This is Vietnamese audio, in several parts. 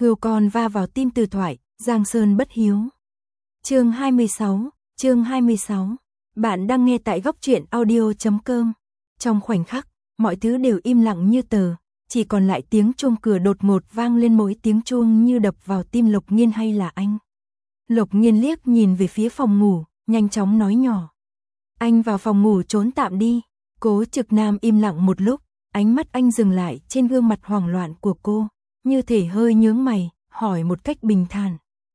Hươu con va vào tim Từ Thoại, Giang Sơn bất hiếu. Chương 26. Bạn đang nghe tại góc truyện audio.com. Trong khoảnh khắc, mọi thứ đều im lặng như tờ, chỉ còn lại tiếng chuông cửa đột ngột vang lên, mỗi tiếng chuông như đập vào tim Lộc Nghiên. Hay là anh? Lộc Nghiên liếc nhìn về phía phòng ngủ, nhanh chóng nói nhỏ. Anh vào phòng ngủ trốn tạm đi. Cố Trực Nam im lặng một lúc, ánh mắt anh dừng lại trên gương mặt hoảng loạn của cô, như thể hơi nhướng mày, hỏi một cách bình thản.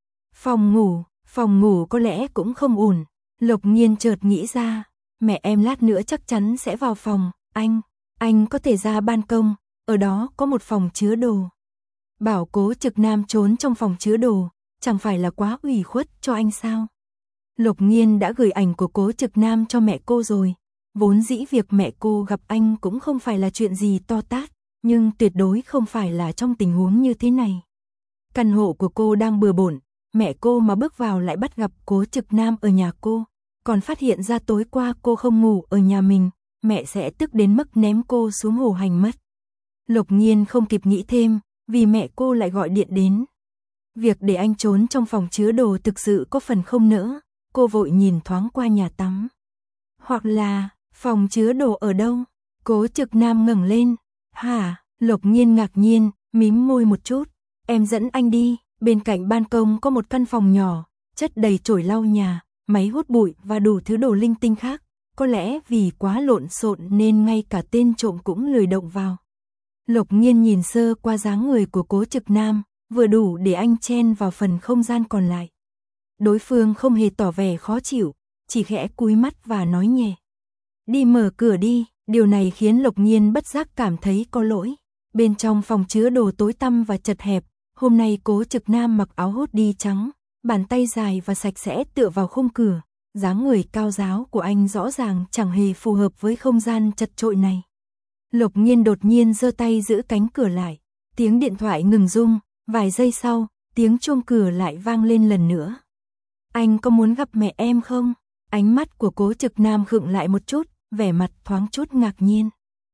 Phòng ngủ có lẽ cũng không ổn. Lộc Nghiên chợt nghĩ ra, mẹ em lát nữa chắc chắn sẽ vào phòng, anh có thể ra ban công, ở đó có một phòng chứa đồ. Bảo Cố Trực Nam trốn trong phòng chứa đồ, chẳng phải là quá ủy khuất cho anh sao? Lộc Nghiên đã gửi ảnh của Cố Trực Nam cho mẹ cô rồi, vốn dĩ việc mẹ cô gặp anh cũng không phải là chuyện gì to tát, nhưng tuyệt đối không phải là trong tình huống như thế này. Căn hộ của cô đang bừa bộn, mẹ cô mà bước vào lại bắt gặp Cố Trực Nam ở nhà cô, còn phát hiện ra tối qua cô không ngủ ở nhà mình, mẹ sẽ tức đến mức ném cô xuống hồ hành mất. Lộc Nghiên không kịp nghĩ thêm, vì mẹ cô lại gọi điện đến. Việc để anh trốn trong phòng chứa đồ thực sự có phần không nỡ, cô vội nhìn thoáng qua nhà tắm. Hoặc là, phòng chứa đồ ở đâu? Cố Trực Nam ngẩng lên. Hả? Lộc Nghiên ngạc nhiên, mím môi một chút. Em dẫn anh đi, bên cạnh ban công có một căn phòng nhỏ, chất đầy chổi lau nhà, máy hút bụi và đủ thứ đồ linh tinh khác. Có lẽ vì quá lộn xộn nên ngay cả tên trộm cũng lười động vào. Lộc Nghiên nhìn sơ qua dáng người của Cố Trực Nam, vừa đủ để anh chen vào phần không gian còn lại. Đối phương không hề tỏ vẻ khó chịu, chỉ khẽ cúi mắt và nói nhẹ. Đi mở cửa đi. Điều này khiến Lộc Nghiên bất giác cảm thấy có lỗi. Bên trong phòng chứa đồ tối tăm và chật hẹp, hôm nay Cố Trực Nam mặc áo hoodie trắng, bàn tay dài và sạch sẽ tựa vào khung cửa. Dáng người cao ráo của anh rõ ràng chẳng hề phù hợp với không gian chật chội này. Lộc Nghiên đột nhiên giơ tay giữ cánh cửa lại. Tiếng điện thoại ngừng rung, vài giây sau, tiếng chuông cửa lại vang lên lần nữa. Anh có muốn gặp mẹ em không? Ánh mắt của Cố Trực Nam khựng lại một chút, vẻ mặt thoáng chút ngạc nhiên.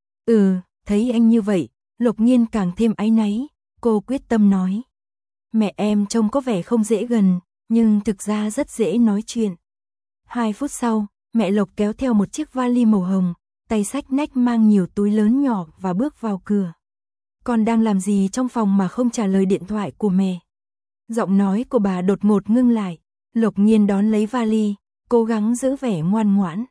Thấy anh như vậy, Lộc Nghiên càng thêm áy náy, cô quyết tâm nói. Mẹ em trông có vẻ không dễ gần, nhưng thực ra rất dễ nói chuyện. 2 phút sau, mẹ Lộc kéo theo một chiếc vali màu hồng, tay xách nách mang nhiều túi lớn nhỏ và bước vào cửa. Con đang làm gì trong phòng mà không trả lời điện thoại của mẹ? Giọng nói của bà đột ngột ngưng lại, Lộc Nghiên đón lấy vali, cố gắng giữ vẻ ngoan ngoãn.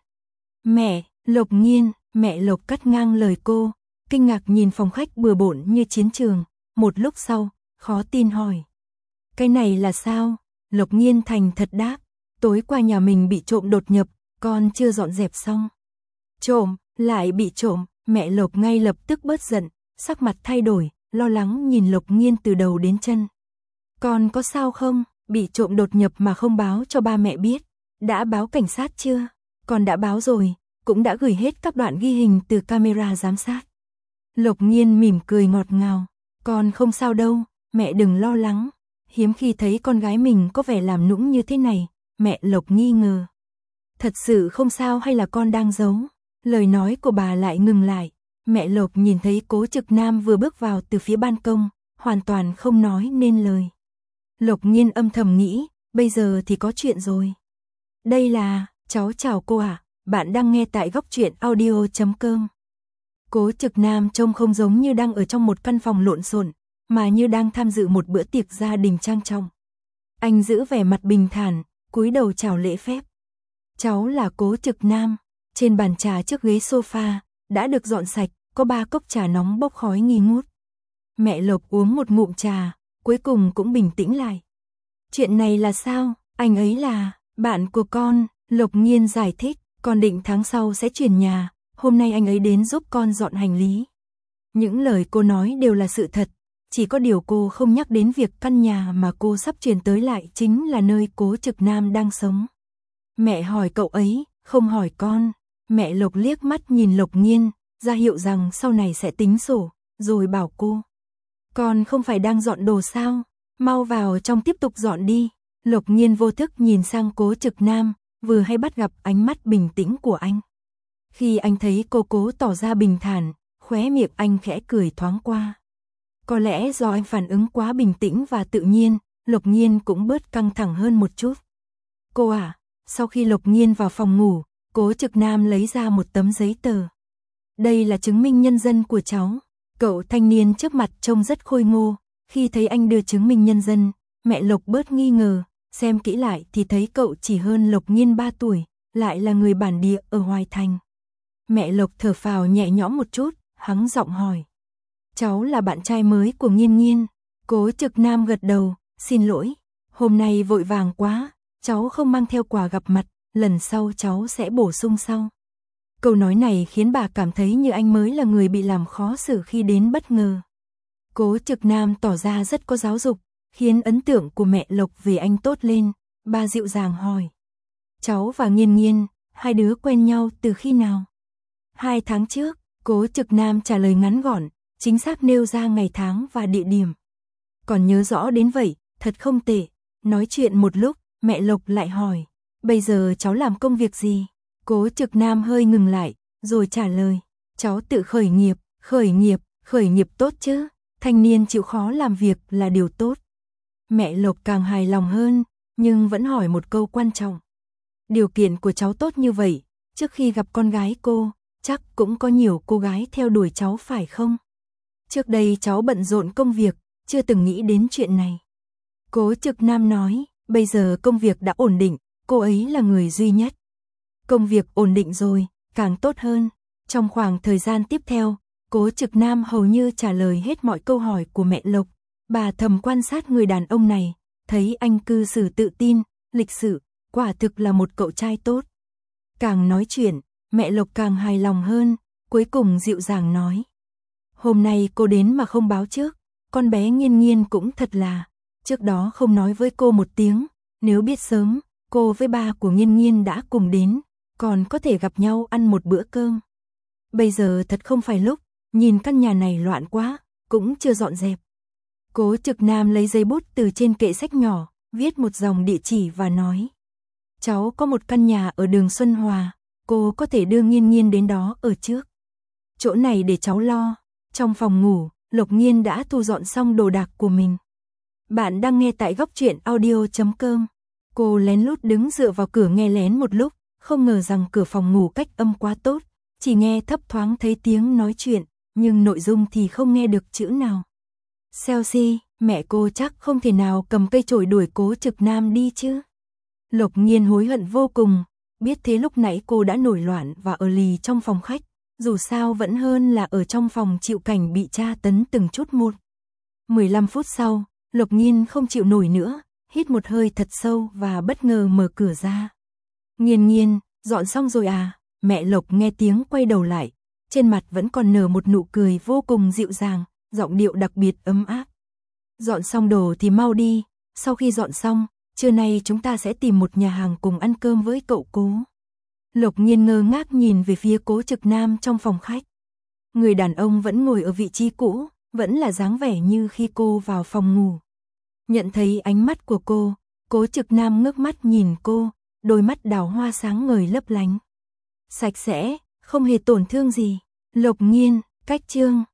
Mẹ, Lộc Nghiên, mẹ Lộc cắt ngang lời cô, kinh ngạc nhìn phòng khách bừa bộn như chiến trường, một lúc sau, khó tin hỏi. Cái này là sao? Lộc Nghiên thành thật đáp, tối qua nhà mình bị trộm đột nhập, con chưa dọn dẹp xong. Trộm, lại bị trộm, mẹ Lộc ngay lập tức bớt giận, sắc mặt thay đổi, lo lắng nhìn Lộc Nghiên từ đầu đến chân. Con có sao không? Bị trộm đột nhập mà không báo cho ba mẹ biết. Đã báo cảnh sát chưa? Con đã báo rồi, cũng đã gửi hết các đoạn ghi hình từ camera giám sát. Lộc Nghiên mỉm cười ngọt ngào. Con không sao đâu, mẹ đừng lo lắng. Hiếm khi thấy con gái mình có vẻ làm nũng như thế này, mẹ Lộc nghi ngờ. Thật sự không sao hay là con đang giấu? Lời nói của bà lại ngừng lại. Mẹ Lộc nhìn thấy Cố Trực Nam vừa bước vào từ phía ban công, hoàn toàn không nói nên lời. Lộc Nghiên âm thầm nghĩ, bây giờ thì có chuyện rồi. Đây là, cháu chào cô ạ, bạn đang nghe tại góc truyện audio.com. Cố Trực Nam trông không giống như đang ở trong một căn phòng lộn xộn, mà như đang tham dự một bữa tiệc gia đình trang trọng. Anh giữ vẻ mặt bình thản, cúi đầu chào lễ phép. Cháu là Cố Trực Nam. Trên bàn trà trước ghế sofa, đã được dọn sạch, có 3 cốc trà nóng bốc khói nghi ngút. Mẹ Lộc uống một ngụm trà, cuối cùng cũng bình tĩnh lại. Chuyện này là sao? Anh ấy là bạn của con, Lộc Nghiên giải thích, con định tháng sau sẽ chuyển nhà, hôm nay anh ấy đến giúp con dọn hành lý. Những lời cô nói đều là sự thật, chỉ có điều cô không nhắc đến việc căn nhà mà cô sắp chuyển tới lại chính là nơi Cố Trực Nam đang sống. Mẹ hỏi cậu ấy, không hỏi con. Mẹ Lộc liếc mắt nhìn Lộc Nghiên, ra hiệu rằng sau này sẽ tính sổ, rồi bảo cô. Con không phải đang dọn đồ sao? Mau vào trong tiếp tục dọn đi. Lộc Nghiên vô thức nhìn sang Cố Trực Nam, vừa hay bắt gặp ánh mắt bình tĩnh của anh. Khi anh thấy cô cố tỏ ra bình thản, khóe miệng anh khẽ cười thoáng qua. Có lẽ do anh phản ứng quá bình tĩnh và tự nhiên, Lộc Nhiên cũng bớt căng thẳng hơn một chút. Cô à, sau khi Lộc Nhiên vào phòng ngủ, Cố Trực Nam lấy ra một tấm giấy tờ. Đây là chứng minh nhân dân của cháu. Cậu thanh niên trước mặt trông rất khôi ngô, khi thấy anh đưa chứng minh nhân dân, mẹ Lộc bớt nghi ngờ, xem kỹ lại thì thấy cậu chỉ hơn Lộc Nhiên 3 tuổi, lại là người bản địa ở Hoài Thành. Mẹ Lộc thở phào nhẹ nhõm một chút, hắng giọng hỏi. Cháu là bạn trai mới của Nhiên Nhiên. Cố Trực Nam gật đầu, xin lỗi, hôm nay vội vàng quá, cháu không mang theo quà gặp mặt, lần sau cháu sẽ bổ sung sau. Câu nói này khiến bà cảm thấy như anh mới là người bị làm khó xử khi đến bất ngờ. Cố Trực Nam tỏ ra rất có giáo dục, khiến ấn tượng của mẹ Lộc về anh tốt lên, bà dịu dàng hỏi. Cháu và Nhiên Nhiên, hai đứa quen nhau từ khi nào? 2 tháng trước, Cố Trực Nam trả lời ngắn gọn, chính xác nêu ra ngày tháng và địa điểm. Còn nhớ rõ đến vậy, thật không tệ. Nói chuyện một lúc, mẹ Lộc lại hỏi, bây giờ cháu làm công việc gì? Cố Trực Nam hơi ngừng lại, rồi trả lời, cháu tự khởi nghiệp tốt chứ, thanh niên chịu khó làm việc là điều tốt. Mẹ Lộc càng hài lòng hơn, nhưng vẫn hỏi một câu quan trọng. Điều kiện của cháu tốt như vậy, trước khi gặp con gái cô, chắc cũng có nhiều cô gái theo đuổi cháu phải không? Trước đây cháu bận rộn công việc, chưa từng nghĩ đến chuyện này. Cố Trực Nam nói, bây giờ công việc đã ổn định, cô ấy là người duy nhất. Công việc ổn định rồi, càng tốt hơn. Trong khoảng thời gian tiếp theo, Cố Trực Nam hầu như trả lời hết mọi câu hỏi của mẹ Lộc. Bà thầm quan sát người đàn ông này, thấy anh cư xử tự tin, lịch sự, quả thực là một cậu trai tốt. Càng nói chuyện, mẹ Lộc càng hài lòng hơn, cuối cùng dịu dàng nói. Hôm nay cô đến mà không báo trước, con bé Nhiên Nhiên cũng thật là, trước đó không nói với cô một tiếng, nếu biết sớm, cô với ba của Nhiên Nhiên đã cùng đến, còn có thể gặp nhau ăn một bữa cơm. Bây giờ thật không phải lúc, nhìn căn nhà này loạn quá, cũng chưa dọn dẹp. Cố Trực Nam lấy giấy bút từ trên kệ sách nhỏ, viết một dòng địa chỉ và nói. Cháu có một căn nhà ở đường Xuân Hòa, cô có thể đưa Nhiên Nhiên đến đó ở trước. Chỗ này để cháu lo. Trong phòng ngủ, Lộc Nhiên đã thu dọn xong đồ đạc của mình. Bạn đang nghe tại goctruyện.audio.com. Cô lén lút đứng dựa vào cửa nghe lén một lúc, không ngờ rằng cửa phòng ngủ cách âm quá tốt, chỉ nghe thấp thoáng thấy tiếng nói chuyện, nhưng nội dung thì không nghe được chữ nào. Chelsea, mẹ cô chắc không thể nào cầm cây chổi đuổi Cố Trực Nam đi chứ. Lộc Nhiên hối hận vô cùng, biết thế lúc nãy cô đã nổi loạn và ở lì trong phòng khách, dù sao vẫn hơn là ở trong phòng chịu cảnh bị tra tấn từng chút một. 15 phút sau, Lộc Nhiên không chịu nổi nữa, hít một hơi thật sâu và bất ngờ mở cửa ra. Nhiên Nhiên, dọn xong rồi à? Mẹ Lộc nghe tiếng quay đầu lại, trên mặt vẫn còn nở một nụ cười vô cùng dịu dàng, giọng điệu đặc biệt ấm áp. Dọn xong đồ thì mau đi, sau khi dọn xong, trưa nay chúng ta sẽ tìm một nhà hàng cùng ăn cơm với cậu Cố. Lộc Nhiên ngơ ngác nhìn về phía Cố Trực Nam trong phòng khách. Người đàn ông vẫn ngồi ở vị trí cũ, vẫn là dáng vẻ như khi cô vào phòng ngủ. Nhận thấy ánh mắt của cô, Cố Trực Nam ngước mắt nhìn cô, đôi mắt đào hoa sáng ngời lấp lánh. Sạch sẽ, không hề tổn thương gì. Lộc Nhiên, cách chương.